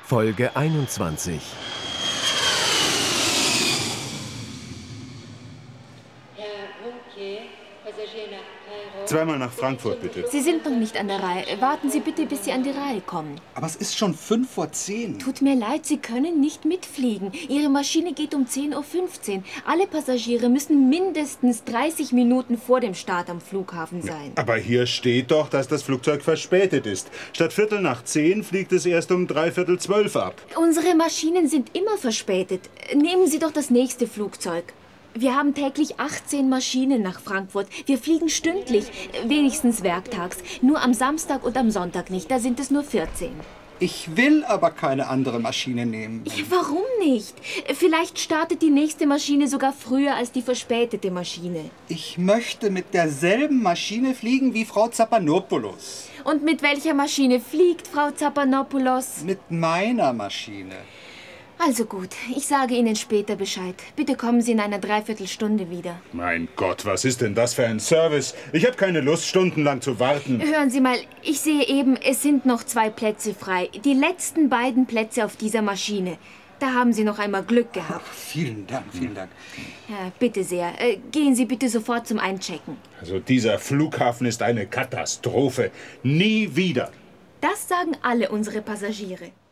Folge 21. Zweimal nach Frankfurt, bitte. Sie sind noch nicht an der Reihe. Warten Sie bitte, bis Sie an die Reihe kommen. Aber es ist schon 5:10. Tut mir leid, Sie können nicht mitfliegen. Ihre Maschine geht um 10:15 Uhr. Alle Passagiere müssen mindestens 30 Minuten vor dem Start am Flughafen sein. Aber hier steht doch, dass das Flugzeug verspätet ist. Statt 10:15 fliegt es erst um 11:45 ab. Unsere Maschinen sind immer verspätet. Nehmen Sie doch das nächste Flugzeug. Wir haben täglich 18 Maschinen nach Frankfurt. Wir fliegen stündlich, wenigstens werktags. Nur am Samstag und am Sonntag nicht, da sind es nur 14. Ich will aber keine andere Maschine nehmen. Ja, warum nicht? Vielleicht startet die nächste Maschine sogar früher als die verspätete Maschine. Ich möchte mit derselben Maschine fliegen wie Frau Zapanopoulos. Und mit welcher Maschine fliegt Frau Zapanopoulos? Mit meiner Maschine. Also gut, ich sage Ihnen später Bescheid. Bitte kommen Sie in einer Dreiviertelstunde wieder. Mein Gott, was ist denn das für ein Service? Ich habe keine Lust, stundenlang zu warten. Hören Sie mal, ich sehe eben, es sind noch 2 Plätze frei. Die letzten beiden Plätze auf dieser Maschine. Da haben Sie noch einmal Glück gehabt. Ach, vielen Dank, vielen Dank. Ja, bitte sehr. Gehen Sie bitte sofort zum Einchecken. Also dieser Flughafen ist eine Katastrophe. Nie wieder. Das sagen alle unsere Passagiere.